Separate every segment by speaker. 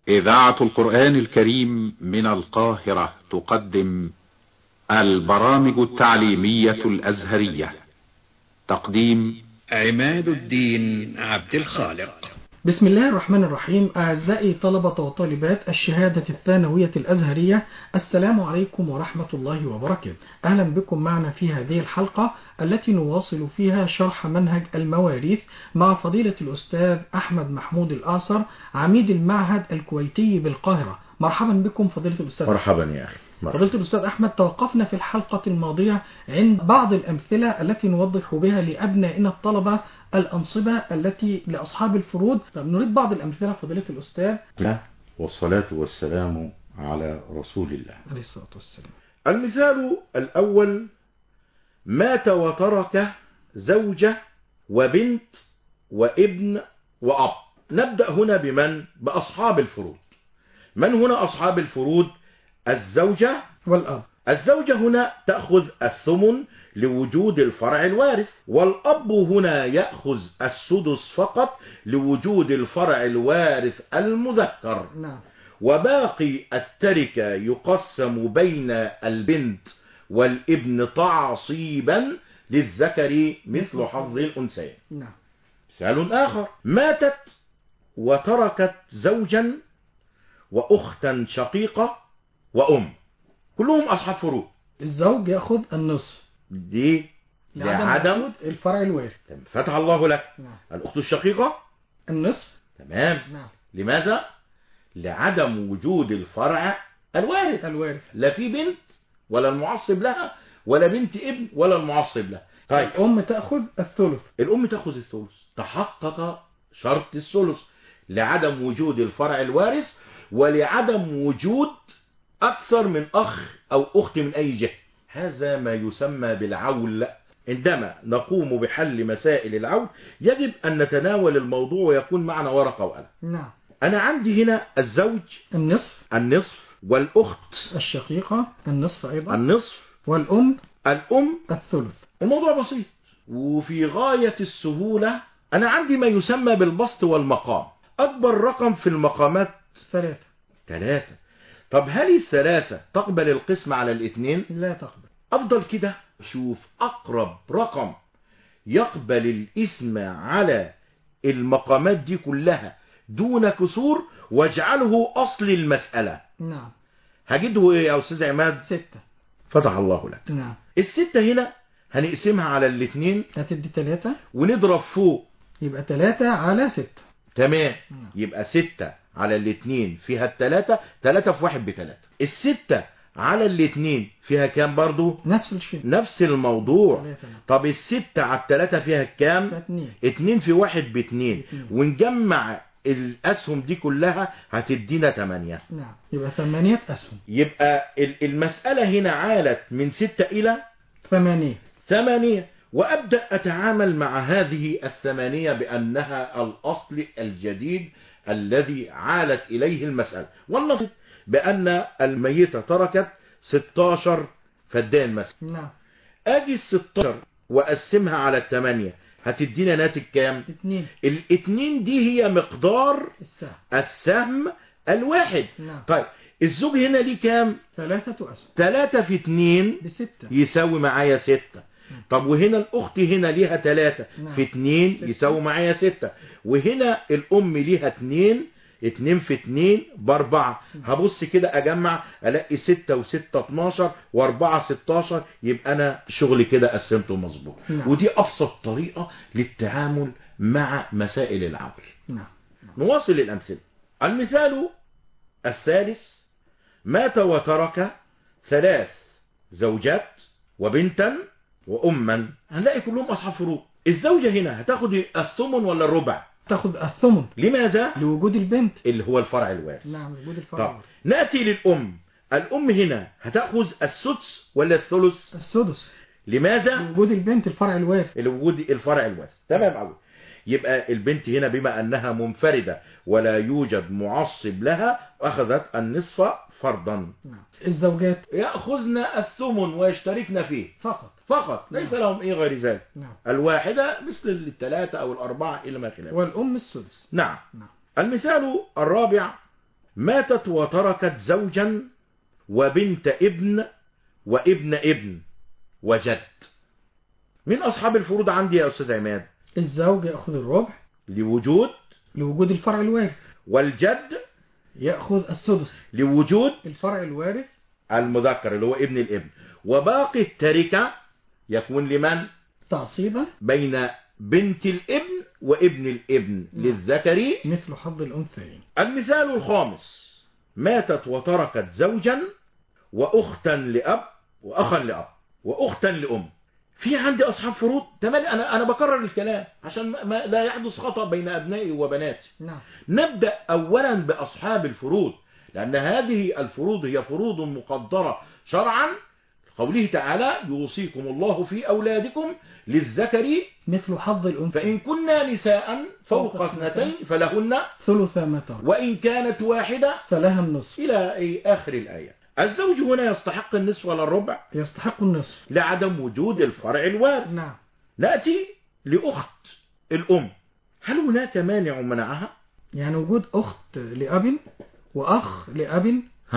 Speaker 1: إذاعة القرآن الكريم من القاهرة تقدم البرامج التعليمية الأزهرية. تقديم
Speaker 2: عماد الدين عبد الخالق.
Speaker 3: بسم الله الرحمن الرحيم. أعزائي طلبة وطالبات الشهادة الثانوية الأزهرية، السلام عليكم ورحمة الله وبركاته. أهلا بكم معنا في هذه الحلقة التي نواصل فيها شرح منهج المواريث مع فضيلة الأستاذ أحمد محمود الأعصر، عميد المعهد الكويتي بالقاهرة. مرحبا بكم فضيلة الأستاذ.
Speaker 4: مرحبا يا أخي.
Speaker 3: فضيلة الأستاذ أحمد، توقفنا في الحلقة الماضية عند بعض الأمثلة التي نوضح بها لأبنائنا الطلبة الأنصبة التي لأصحاب الفروض. نريد بعض الأمثلة فضيلة الأستاذ.
Speaker 4: والصلاة والسلام على رسول الله
Speaker 3: عليه الصلاة والسلام.
Speaker 4: المثال الأول: مات وترك زوجة وبنت وابن وأب. نبدأ هنا بمن؟ بأصحاب الفروض. من هنا أصحاب الفروض؟ الزوجة
Speaker 3: والأب.
Speaker 4: الزوجة هنا تأخذ الثمن لوجود الفرع الوارث، والأب هنا يأخذ السدس فقط لوجود الفرع الوارث المذكر.
Speaker 3: نعم.
Speaker 4: وباقي التركة يقسم بين البنت والابن تعصيبا للذكر مثل حظ الأنثيين.
Speaker 3: نعم.
Speaker 4: مثال آخر: ماتت وتركت زوجا وأختا شقيقة وأم، كلهم أصحاب فروض.
Speaker 3: الزوج يأخذ النصف
Speaker 4: دي لعدم
Speaker 3: الفرع الوارث.
Speaker 4: فتح الله لك.
Speaker 3: نعم.
Speaker 4: الأخت الشقيقة
Speaker 3: النصف.
Speaker 4: تمام.
Speaker 3: نعم.
Speaker 4: لماذا؟ لعدم وجود الفرع الوارث. لا في بنت ولا المعصب لها، ولا بنت ابن ولا المعصب لها. طيب
Speaker 3: الأم تأخذ الثلث.
Speaker 4: الأم تأخذ الثلث. تحقق شرط الثلث لعدم وجود الفرع الوارث، ولعدم وجود أكثر من أخ أو أخت من أي جهة. هذا ما يسمى بالعول. عندما نقوم بحل مسائل العول يجب أن نتناول الموضوع ويكون معنا ورقة وقلم.
Speaker 3: نعم.
Speaker 4: أنا عندي هنا الزوج النصف، والأخت
Speaker 3: الشقيقة النصف أيضا،
Speaker 4: النصف،
Speaker 3: والأم
Speaker 4: الثلث. الموضوع بسيط وفي غاية السهولة. أنا عندي ما يسمى بالبسط والمقام. أكبر رقم في المقامات 3. طب هل الثلاثة تقبل القسم على الاثنين؟
Speaker 3: لا تقبل.
Speaker 4: أفضل كده شوف أقرب رقم يقبل الاسم على المقامات دي كلها دون كسور واجعله أصل المسألة.
Speaker 3: نعم.
Speaker 4: هجده إيه يا أستاذ عماد؟
Speaker 3: 6.
Speaker 4: فتح الله لك.
Speaker 3: نعم.
Speaker 4: الستة هنا هنقسمها على الاثنين،
Speaker 3: هتدي 3
Speaker 4: ونضرب فوق،
Speaker 3: يبقى 3 على 6.
Speaker 4: تمام.
Speaker 3: نعم.
Speaker 4: يبقى 6 على الاثنين فيها الثلاثة، 3 في 1 ب3. الستة على الاثنين فيها كام برضو؟
Speaker 3: نفس الشيء،
Speaker 4: نفس الموضوع.
Speaker 3: 3.
Speaker 4: طب الستة على الثلاثة فيها كام؟
Speaker 3: 2.
Speaker 4: 2 في 1 ب2، ونجمع الأسهم دي كلها هتدينا 8.
Speaker 3: نعم. يبقى 8 أسهم.
Speaker 4: يبقى المسألة هنا عالت من 6 إلى 8. وأبدأ أتعامل مع هذه 8 بأنها الأصل الجديد الذي عالت إليه المسألة. ولنفرض بأن الميتة تركت 16 فدان مثلا.
Speaker 3: نعم.
Speaker 4: أجي 16 وأقسمها على 8 هتدينا ناتج كام؟
Speaker 3: 2.
Speaker 4: ال2 دي هي مقدار السهم الواحد.
Speaker 3: نعم.
Speaker 4: طيب الزوج هنا ليه كام؟
Speaker 3: 3 أسهم.
Speaker 4: 3 في 2
Speaker 3: ب6
Speaker 4: يساوي معايا 6. طب وهنا الأخت هنا ليها 3 في 2 يساوي معايا 6. وهنا الأم ليها 2 في 2 ب4. هبص كده أجمع ألاقي 6 و6 12 و4 16. يبقى أنا شغلي كده قسمته مظبوط. ودي أبسط طريقة للتعامل مع مسائل العول. نواصل الأمثلة. المثال الثالث: مات وترك 3 زوجات وبنتا وأما. هنلاقي كلهم أصحاب فروض. الزوجة هنا هتاخد الثمن ولا الربع؟
Speaker 3: تاخد الثمن.
Speaker 4: لماذا؟
Speaker 3: لوجود البنت
Speaker 4: اللي هو الفرع الوارث.
Speaker 3: نعم، وجود الفرع الوارث.
Speaker 4: نأتي للأم. الأم هنا هتأخذ السدس ولا الثلث؟
Speaker 3: السدس.
Speaker 4: لماذا؟
Speaker 3: لوجود البنت الفرع الوارث.
Speaker 4: لوجود الفرع الوارث. تمام قوي. يبقى البنت هنا بما أنها منفردة ولا يوجد معصب لها أخذت النصف فرضا.
Speaker 3: نعم. الزوجات
Speaker 4: يأخذن الثمن ويشتركن فيه فقط. ليس لهم غير ذلك. الواحدة مثل 3 أو 4 إلى ما خلافه.
Speaker 3: والأم السدس.
Speaker 4: نعم. المثال الرابع: ماتت وتركت زوجا وبنت ابن وابن ابن وجد. من أصحاب الفروض عندي يا أستاذ عماد؟
Speaker 3: الزوج يأخذ الربع
Speaker 4: لوجود
Speaker 3: الفرع الوارث،
Speaker 4: والجد
Speaker 3: يأخذ السدس
Speaker 4: لوجود
Speaker 3: الفرع الوارث
Speaker 4: المذكر اللي هو ابن الابن. وباقي التركة يكون لمن؟
Speaker 3: تعصيبا
Speaker 4: بين بنت الابن وابن الابن للذكر
Speaker 3: مثل حظ الأنثيين.
Speaker 4: المثال الخامس: ماتت وتركت زوجا وأختا لأب وأخا لأب وأختا لأم. في عندي أصحاب فروض. تمام، أنا بكرر الكلام عشان ما لا يحدث خطأ بين أبنائي وبناتي.
Speaker 3: نعم.
Speaker 4: نبدأ أولا بأصحاب الفروض، لأن هذه الفروض هي فروض مقدرة شرعا. قوله تعالى: يوصيكم الله في أولادكم للذكر
Speaker 3: مثل حظ الأنثيين،
Speaker 4: فإن كنا نساء فوق اثنتين فلهن
Speaker 3: ثلث ما ترك،
Speaker 4: وإن كانت واحدة
Speaker 3: فلها النصف،
Speaker 4: إلى آخر الآية. الزوج هنا يستحق النصف ولا الربع؟
Speaker 3: يستحق النصف
Speaker 4: لعدم وجود الفرع الوارث.
Speaker 3: نعم.
Speaker 4: نأتي لأخت الأم، هل هناك مانع منعها؟
Speaker 3: يعني وجود أخت لأب وأخ لأب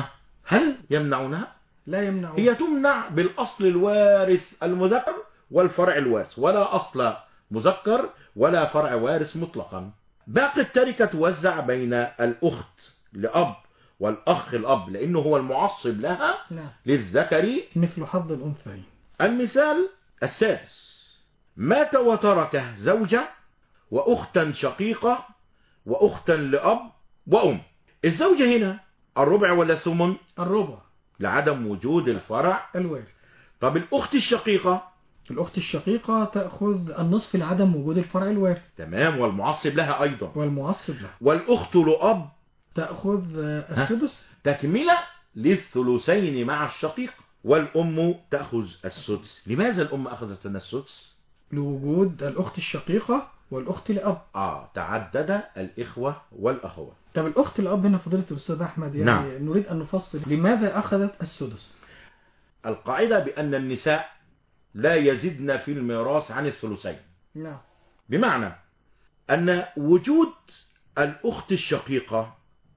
Speaker 4: هل يمنعونها؟
Speaker 3: لا يمنعون.
Speaker 4: هي تمنع بالأصل الوارث المذكر والفرع الوارث، ولا أصل مذكر ولا فرع وارث مطلقا. باقي التركة توزع بين الأخت لأب والأخ الأب، لأنه هو المعصب لها.
Speaker 3: نعم.
Speaker 4: للذكر
Speaker 3: مثل حظ الأنثيين.
Speaker 4: المثال السادس: مات وترك زوجة وأختا شقيقة وأختا لأب وأم. الزوجة هنا الربع ولا الثمن؟
Speaker 3: الربع
Speaker 4: لعدم وجود الفرع
Speaker 3: الوارث.
Speaker 4: طب الأخت الشقيقة؟
Speaker 3: الأخت الشقيقة تأخذ النصف لعدم وجود الفرع الوارث.
Speaker 4: تمام، والمعصب لها أيضا.
Speaker 3: والمعصب لها.
Speaker 4: والأخت لأب
Speaker 3: تأخذ السدس
Speaker 4: تكملة للثلثين مع الشقيق. والأم تأخذ السدس. لماذا الأم أخذت لنا السدس؟
Speaker 3: لوجود الأخت الشقيقة والأخت لأب.
Speaker 4: تعدد الإخوة والأخوات.
Speaker 3: طب الأخت لأب هنا فضيلة الأستاذ أحمد، يعني
Speaker 4: نعم.
Speaker 3: نريد أن نفصل لماذا أخذت السدس؟
Speaker 4: القاعدة بأن النساء لا يزدن في الميراث عن الثلثين.
Speaker 3: نعم.
Speaker 4: بمعنى أن وجود الأخت الشقيقة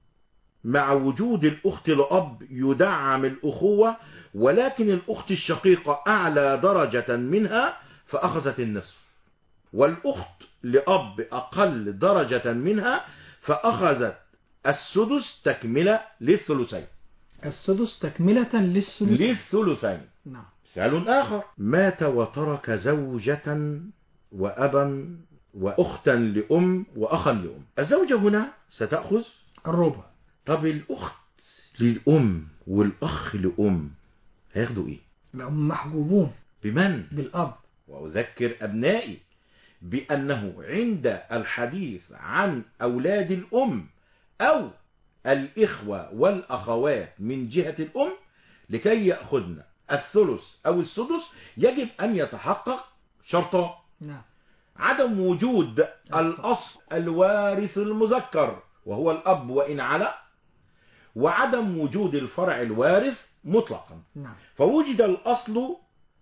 Speaker 4: مع وجود الأخت لأب يدعم الأخوة، ولكن الأخت الشقيقة أعلى درجة منها فأخذت النصف، والأخت لأب أقل درجة منها فأخذت السدس تكملة للثلثين.
Speaker 3: السدس تكملة
Speaker 4: للثلثين.
Speaker 3: نعم.
Speaker 4: مثال آخر: مات وترك زوجة وأبا وأختا لأم وأخا لأم. الزوجة هنا ستأخذ
Speaker 3: الربع.
Speaker 4: طب الأخت للأم والأخ لأم هياخدوا إيه؟
Speaker 3: هم محجوبون.
Speaker 4: بمن؟
Speaker 3: بالأب.
Speaker 4: وأذكر أبنائي بأنه عند الحديث عن أولاد الأم أو الإخوة والأخوات من جهة الأم لكي يأخذن الثلث أو السدس يجب أن يتحقق شرطان.
Speaker 3: نعم.
Speaker 4: عدم وجود الأصل الوارث المذكر وهو الأب وإن علا، وعدم وجود الفرع الوارث مطلقا.
Speaker 3: نعم.
Speaker 4: فوجد الأصل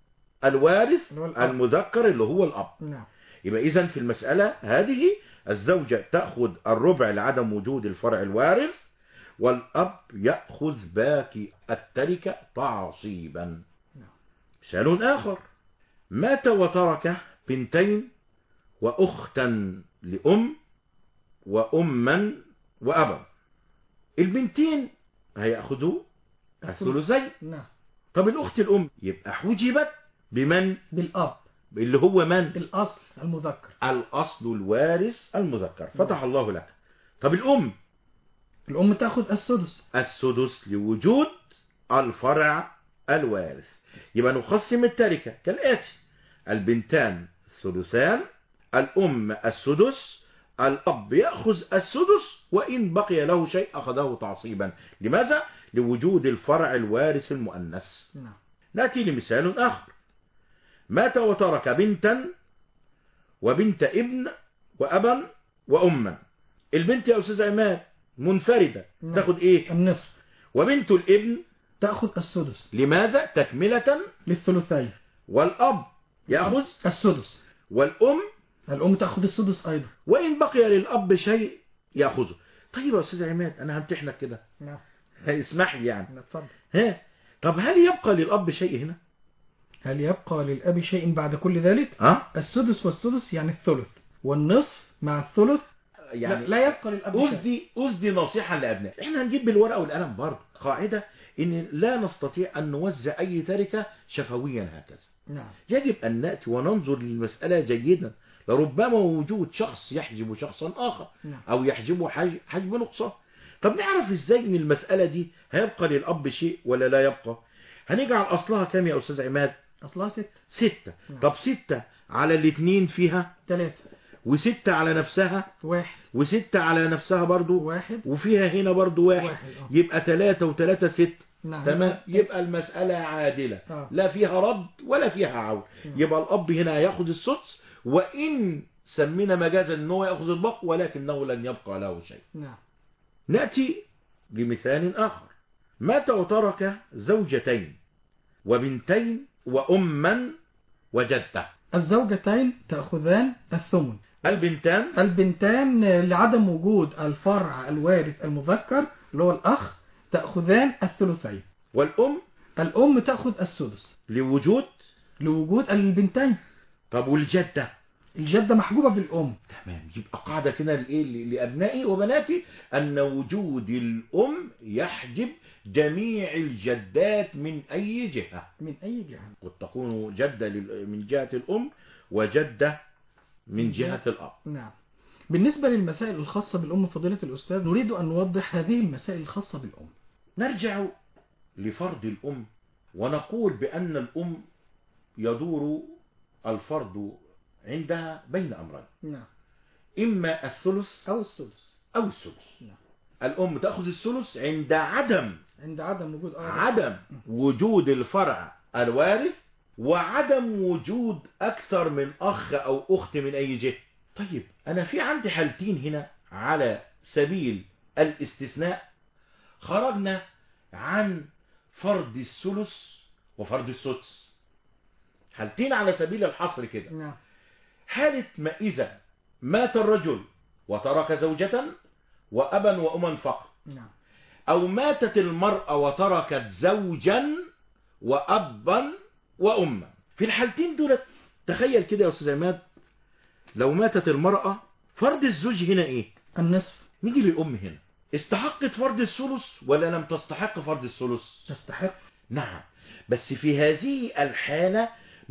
Speaker 4: الوارث المذكر اللي هو الأب.
Speaker 3: نعم.
Speaker 4: يبقى إذن في المسألة هذه الزوجة تأخذ الربع لعدم وجود الفرع الوارث، والأب يأخذ باقي التركة تعصيبا. مثال آخر: مات وترك بنتين وأختا لأم وأما وأبا. البنتين هيأخذوا الثلثين.
Speaker 3: نعم.
Speaker 4: طب الأخت الأم يبقى حجبت بمن؟
Speaker 3: بالأب،
Speaker 4: اللي هو من؟
Speaker 3: الأصل المذكر،
Speaker 4: الأصل الوارث المذكر. فتح الله لك. طب
Speaker 3: الأم تأخذ السدس.
Speaker 4: السدس لوجود الفرع الوارث. يبقى نقسم التركة كالآتي: البنتان الثلثان، الأم السدس، الأب يأخذ السدس، وإن بقي له شيء أخذه تعصيبا. لماذا؟ لوجود الفرع الوارث المؤنث.
Speaker 3: نعم.
Speaker 4: نأتي لمثال آخر: مات وترك بنتا وبنت ابن وأبا وأما. البنت يا أستاذ عماد منفردة.
Speaker 3: نعم.
Speaker 4: تأخذ إيه؟
Speaker 3: النصف.
Speaker 4: وبنت الابن
Speaker 3: تأخذ السدس.
Speaker 4: لماذا؟ تكملة
Speaker 3: للثلثين.
Speaker 4: والأب يأخذ
Speaker 3: السدس.
Speaker 4: الأم
Speaker 3: تأخذ السدس أيضا،
Speaker 4: وإن بقي للأب شيء يأخذه. طيب يا أستاذ عماد أنا همتحنك كده،
Speaker 3: نعم.
Speaker 4: اسمح لي يعني.
Speaker 3: اتفضل.
Speaker 4: طب هل يبقى للأب شيء هنا؟
Speaker 3: هل يبقى للأب شيء بعد كل ذلك؟ السدس والسدس يعني الثلث، والنصف مع الثلث
Speaker 4: يعني
Speaker 3: لا يبقى للأب شيء.
Speaker 4: أسدي نصيحة لأبناء، احنا هنجيب بالورقة والقلم برضه قاعدة إن لا نستطيع أن نوزع أي تركة شفويا هكذا.
Speaker 3: نعم.
Speaker 4: يجب أن نأتي وننظر للمسألة جيدا، لربما وجود شخص يحجب شخصا آخر،
Speaker 3: نعم.
Speaker 4: أو يحجبه حجب نقصان. طب نعرف إزاي إن المسألة دي هيبقى للأب شيء ولا لا يبقى؟ هنجعل أصلها كام يا أستاذ عماد؟
Speaker 3: أصلها 6.
Speaker 4: 6.
Speaker 3: نعم.
Speaker 4: طب 6 على الاثنين فيها
Speaker 3: 3،
Speaker 4: و6 على نفسها
Speaker 3: 1،
Speaker 4: و6 على نفسها برضو
Speaker 3: 1،
Speaker 4: وفيها هنا برضو 1. يبقى 3 و3 6.
Speaker 3: نعم.
Speaker 4: تمام. يبقى المسألة عادلة، لا فيها رد ولا فيها عود. يبقى الأب هنا يأخذ السدس، وإن سمينا مجازا أنه يأخذ الباقي ولكنه لن يبقى له شيء.
Speaker 3: نعم.
Speaker 4: نأتي بمثال آخر. مات وترك زوجتين وبنتين وأما وجدة.
Speaker 3: الزوجتين تأخذان الثمن.
Speaker 4: البنتان
Speaker 3: لعدم وجود الفرع الوارث المذكر اللي هو الأخ تأخذان الثلثين. الأم تأخذ السدس لوجود البنتين.
Speaker 4: طب والجدة؟
Speaker 3: الجدة محجوبة بالأم.
Speaker 4: تمام. يبقى قاعدة كده لأبنائي وبناتي أن وجود الأم يحجب جميع الجدات من أي جهة. قد تكون جدة من جهة الأم وجدة من جهة الأب.
Speaker 3: نعم. بالنسبة للمسائل الخاصة بالأم فضيلة الأستاذ نريد أن نوضح هذه المسائل الخاصة بالأم.
Speaker 4: نرجع لفرض الأم ونقول بأن الأم يدور الفرض عندها بين أمرين.
Speaker 3: نعم.
Speaker 4: إما الثلث
Speaker 3: أو السدس.
Speaker 4: نعم. الأم تأخذ الثلث عند عدم وجود الفرع الوارث، وعدم وجود أكثر من أخ أو أخت من أي جهة. طيب أنا في عندي حالتين هنا على سبيل الاستثناء، خرجنا عن فرض الثلث وفرض السدس، حالتين على سبيل الحصر كده.
Speaker 3: نعم.
Speaker 4: حالة ما إذا مات الرجل وترك زوجة وأبا وأما فقط.
Speaker 3: نعم.
Speaker 4: أو ماتت المرأة وتركت زوجا وأبا وأما. في الحالتين دول تخيل كده يا أستاذ عماد، لو ماتت المرأة فرض الزوج هنا إيه؟
Speaker 3: النصف.
Speaker 4: نيجي للأم هنا، استحقت فرض الثلث ولا لم تستحق فرض الثلث؟
Speaker 3: تستحق.
Speaker 4: نعم. بس في هذه الحالة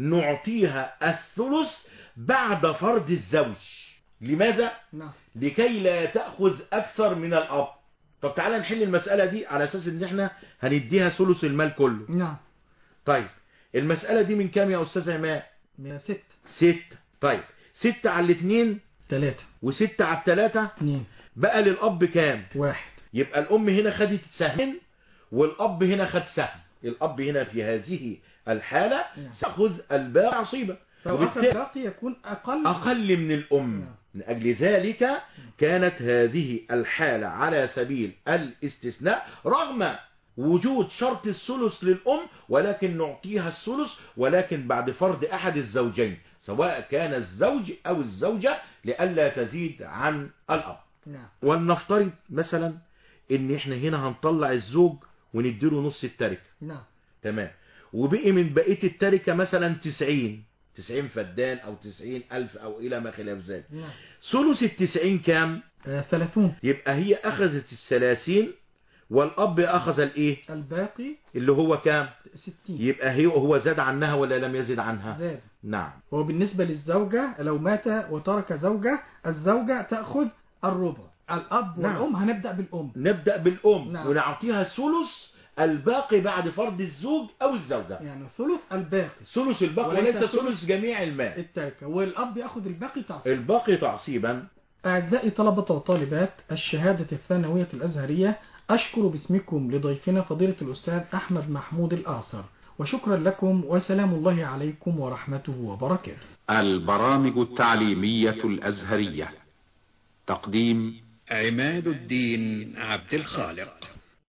Speaker 4: نعطيها الثلث بعد فرض الزوج. لماذا؟
Speaker 3: نعم.
Speaker 4: لكي لا تأخذ أكثر من الأب. طب تعالى نحل المسألة دي على أساس إن احنا هنديها ثلث المال كله.
Speaker 3: نعم.
Speaker 4: طيب المسألة دي من كام يا أستاذ عماد؟
Speaker 3: من 6.
Speaker 4: 6. طيب 6 على الاثنين
Speaker 3: 3،
Speaker 4: و6 على الثلاثة
Speaker 3: 2.
Speaker 4: بقى للأب كام؟
Speaker 3: 1.
Speaker 4: يبقى الأم هنا خدت سهم والأب هنا خد سهم. الأب هنا في هذه الحالة سأخذ الباقي عصيبة،
Speaker 3: الباقي يكون
Speaker 4: أقل من الأم. من أجل ذلك كانت هذه الحالة على سبيل الاستثناء رغم وجود شرط الثلث للأم، ولكن نعطيها الثلث ولكن بعد فرض أحد الزوجين سواء كان الزوج أو الزوجة لئلا تزيد عن الأب.
Speaker 3: نعم.
Speaker 4: ولنفترض مثلا إن إحنا هنا هنطلع الزوج ونديله نص التركة.
Speaker 3: نعم.
Speaker 4: تمام. وبقي من بقية التركة مثلا 90 فدان أو 90,000 أو إلى ما خلاف ذلك.
Speaker 3: نعم.
Speaker 4: ثلث 90 كام؟
Speaker 3: 30.
Speaker 4: يبقى هي أخذت 30 والأب أخذ الإيه؟
Speaker 3: الباقي
Speaker 4: اللي هو كام؟
Speaker 3: 60.
Speaker 4: يبقى هو زاد عنها ولا لم يزد عنها؟
Speaker 3: زاد.
Speaker 4: نعم.
Speaker 3: وبالنسبة للزوجة لو مات وترك زوجة، الزوجة تأخذ الربع. الأب والأم هنبدأ بالأم.
Speaker 4: نبدأ بالأم.
Speaker 3: نعم.
Speaker 4: ونعطيها الثلث الباقي بعد فرض الزوج أو الزوجة.
Speaker 3: يعني ثلث الباقي.
Speaker 4: ثلث الباقي وليس ثلث جميع المال.
Speaker 3: التركة. والأب يأخذ الباقي تعصيبا.
Speaker 4: الباقي تعصيبا.
Speaker 3: أعزائي طلبة وطالبات الشهادة الثانوية الأزهرية، أشكر باسمكم لضيفنا فضيلة الأستاذ أحمد محمود الأعصر، وشكرا لكم وسلام الله عليكم ورحمته وبركاته.
Speaker 1: البرامج التعليمية الأزهرية. تقديم
Speaker 2: عماد الدين عبد الخالق.